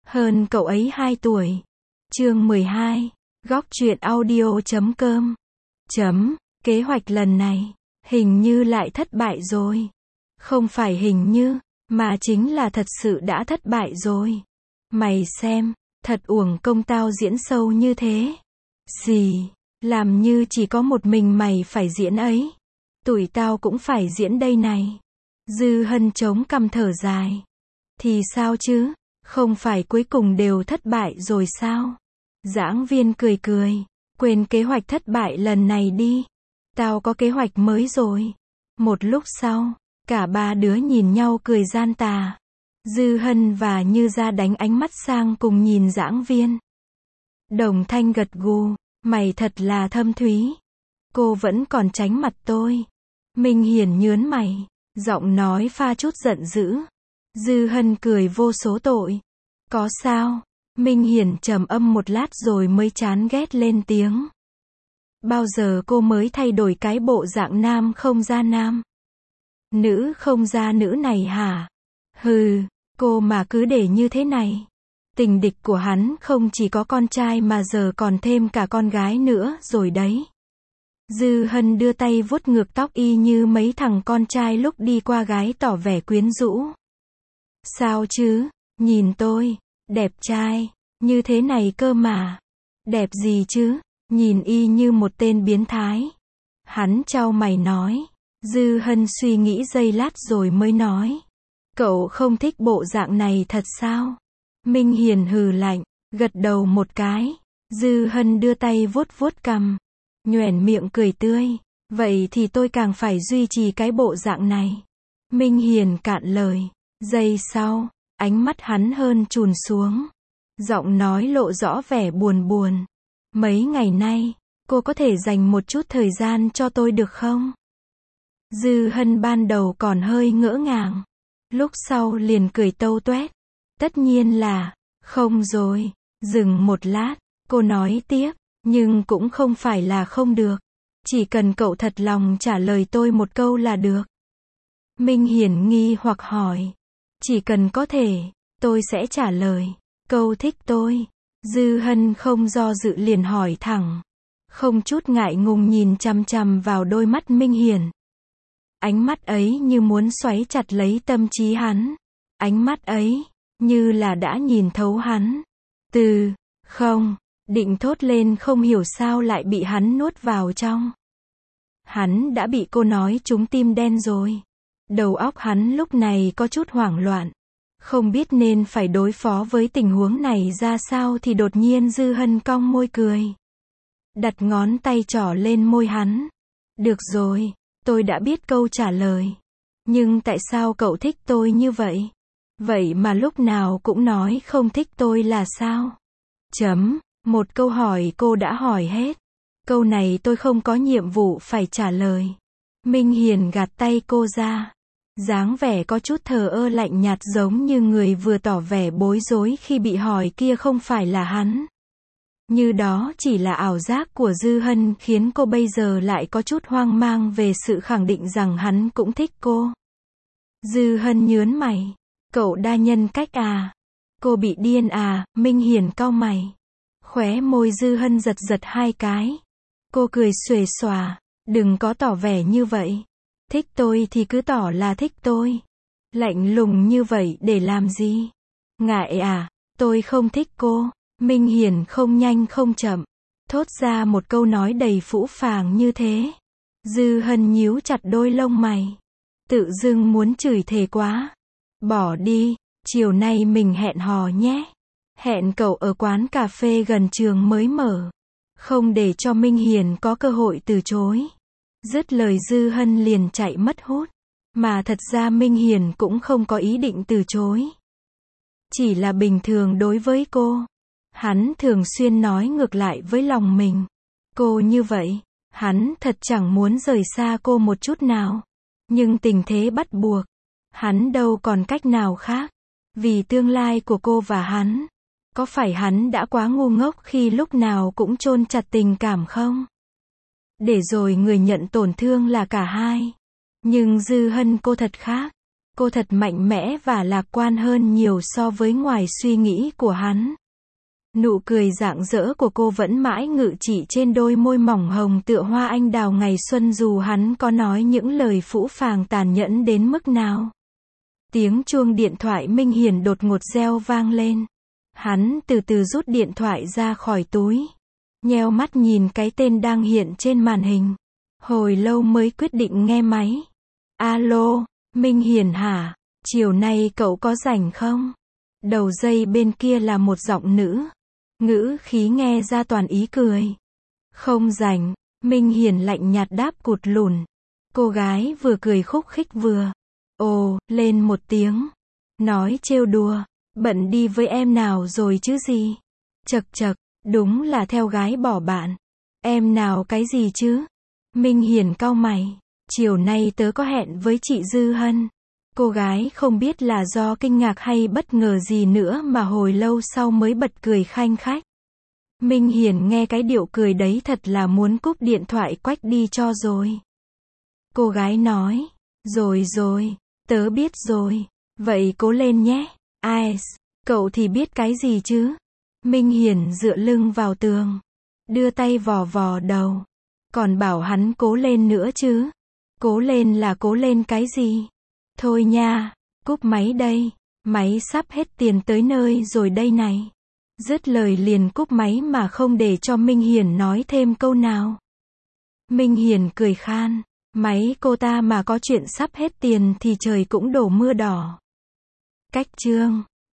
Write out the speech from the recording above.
Hơn cậu ấy 2 tuổi. Chương 12. Góc truyện audio.com. Kế hoạch lần này, hình như lại thất bại rồi. Không phải hình như, mà chính là thật sự đã thất bại rồi. Mày xem, thật uổng công tao diễn sâu như thế. Gì, làm như chỉ có một mình mày phải diễn ấy. Tụi tao cũng phải diễn đây này. Dư Hân chống cằm thở dài. Thì sao chứ, không phải cuối cùng đều thất bại rồi sao? Giảng viên cười cười, quên kế hoạch thất bại lần này đi. Tao có kế hoạch mới rồi. Một lúc sau, cả ba đứa nhìn nhau cười gian tà. Dư Hân và Như Gia đánh ánh mắt sang cùng nhìn giảng viên. Đồng Thanh gật gù, mày thật là thâm thúy. Cô vẫn còn tránh mặt tôi. Minh Hiển nhớn mày, giọng nói pha chút giận dữ. Dư Hân cười vô số tội. Có sao? Minh Hiển trầm âm một lát rồi mới chán ghét lên tiếng. Bao giờ cô mới thay đổi cái bộ dạng nam không ra nam, nữ không ra nữ này hả? Hừ, cô mà cứ để như thế này. Tình địch của hắn không chỉ có con trai mà giờ còn thêm cả con gái nữa rồi đấy. Dư Hân đưa tay vuốt ngược tóc y như mấy thằng con trai lúc đi qua gái tỏ vẻ quyến rũ. Sao chứ, nhìn tôi, đẹp trai, như thế này cơ mà. Đẹp gì chứ, nhìn y như một tên biến thái. Hắn chau mày nói. Dư Hân suy nghĩ giây lát rồi mới nói. Cậu không thích bộ dạng này thật sao? Minh Hiền hừ lạnh, gật đầu một cái. Dư Hân đưa tay vuốt vuốt cằm, nhoẻn miệng cười tươi. Vậy thì tôi càng phải duy trì cái bộ dạng này. Minh Hiền cạn lời. Giây sau, ánh mắt hắn hơn chùn xuống. Giọng nói lộ rõ vẻ buồn buồn. Mấy ngày nay, cô có thể dành một chút thời gian cho tôi được không? Dư Hân ban đầu còn hơi ngỡ ngàng. Lúc sau liền cười tâu tuét. Tất nhiên là, không rồi. Dừng một lát, cô nói tiếp, nhưng cũng không phải là không được. Chỉ cần cậu thật lòng trả lời tôi một câu là được. Minh Hiển nghi hoặc hỏi. Chỉ cần có thể, tôi sẽ trả lời. Câu thích tôi. Dư Hân không do dự liền hỏi thẳng. Không chút ngại ngùng nhìn chằm chằm vào đôi mắt Minh Hiển. Ánh mắt ấy như muốn xoáy chặt lấy tâm trí hắn. Ánh mắt ấy, như là đã nhìn thấu hắn. Không, định thốt lên không hiểu sao lại bị hắn nuốt vào trong. Hắn đã bị cô nói trúng tim đen rồi. Đầu óc hắn lúc này có chút hoảng loạn. Không biết nên phải đối phó với tình huống này ra sao thì đột nhiên Dư Hân cong môi cười. Đặt ngón tay trỏ lên môi hắn. Được rồi, tôi đã biết câu trả lời. Nhưng tại sao cậu thích tôi như vậy? Vậy mà lúc nào cũng nói không thích tôi là sao? Một câu hỏi cô đã hỏi hết. Câu này tôi không có nhiệm vụ phải trả lời. Minh Hiền gạt tay cô ra. Dáng vẻ có chút thờ ơ lạnh nhạt giống như người vừa tỏ vẻ bối rối khi bị hỏi kia không phải là hắn. Như đó chỉ là ảo giác của Dư Hân khiến cô bây giờ lại có chút hoang mang về sự khẳng định rằng hắn cũng thích cô. Dư Hân nhớn mày. Cậu đa nhân cách à? Cô bị điên à? Minh Hiền cau mày. Khóe môi Dư Hân giật giật hai cái. Cô cười xuề xòa. Đừng có tỏ vẻ như vậy. Thích tôi thì cứ tỏ là thích tôi. Lạnh lùng như vậy để làm gì? Ngại à? Tôi không thích cô. Minh Hiển không nhanh không chậm, thốt ra một câu nói đầy phũ phàng như thế. Dư Hân nhíu chặt đôi lông mày. Tự dưng muốn chửi thề quá. Bỏ đi, chiều nay mình hẹn hò nhé. Hẹn cậu ở quán cà phê gần trường mới mở. Không để cho Minh Hiển có cơ hội từ chối. Dứt lời Dư Hân liền chạy mất hút. Mà thật ra Minh Hiển cũng không có ý định từ chối. Chỉ là bình thường đối với cô. Hắn thường xuyên nói ngược lại với lòng mình. Cô như vậy, hắn thật chẳng muốn rời xa cô một chút nào. Nhưng tình thế bắt buộc. Hắn đâu còn cách nào khác. Vì tương lai của cô và hắn. Có phải hắn đã quá ngu ngốc khi lúc nào cũng chôn chặt tình cảm không? Để rồi người nhận tổn thương là cả hai. Nhưng Dư Hân cô thật khác. Cô thật mạnh mẽ và lạc quan hơn nhiều so với ngoài suy nghĩ của hắn. Nụ cười rạng rỡ của cô vẫn mãi ngự trị trên đôi môi mỏng hồng tựa hoa anh đào ngày xuân dù hắn có nói những lời phũ phàng tàn nhẫn đến mức nào. Tiếng chuông điện thoại Minh Hiển đột ngột reo vang lên. Hắn từ từ rút điện thoại ra khỏi túi. Nheo mắt nhìn cái tên đang hiện trên màn hình. Hồi lâu mới quyết định nghe máy. Alo, Minh Hiển hả? Chiều nay cậu có rảnh không? Đầu dây bên kia là một giọng nữ. Ngữ khí nghe ra toàn ý cười. Không rảnh, Minh Hiển lạnh nhạt đáp cụt lùn. Cô gái vừa cười khúc khích vừa. Ồ, lên một tiếng. Nói trêu đùa. Bận đi với em nào rồi chứ gì? Chậc chậc, đúng là theo gái bỏ bạn. Em nào cái gì chứ? Minh Hiển cau mày. Chiều nay tớ có hẹn với chị Dư Hân. Cô gái không biết là do kinh ngạc hay bất ngờ gì nữa mà hồi lâu sau mới bật cười khanh khách. Minh Hiển nghe cái điệu cười đấy thật là muốn cúp điện thoại quách đi cho rồi. Cô gái nói. Rồi rồi, tớ biết rồi. Vậy cố lên nhé. Ai, cậu thì biết cái gì chứ? Minh Hiển dựa lưng vào tường. Đưa tay vò vò đầu. Còn bảo hắn cố lên nữa chứ. Cố lên là cố lên cái gì? Thôi nha, cúp máy đây. Máy sắp hết tiền tới nơi rồi đây này. Dứt lời liền cúp máy mà không để cho Minh Hiển nói thêm câu nào. Minh Hiển cười khan. Máy cô ta mà có chuyện sắp hết tiền thì trời cũng đổ mưa đỏ. Cách chương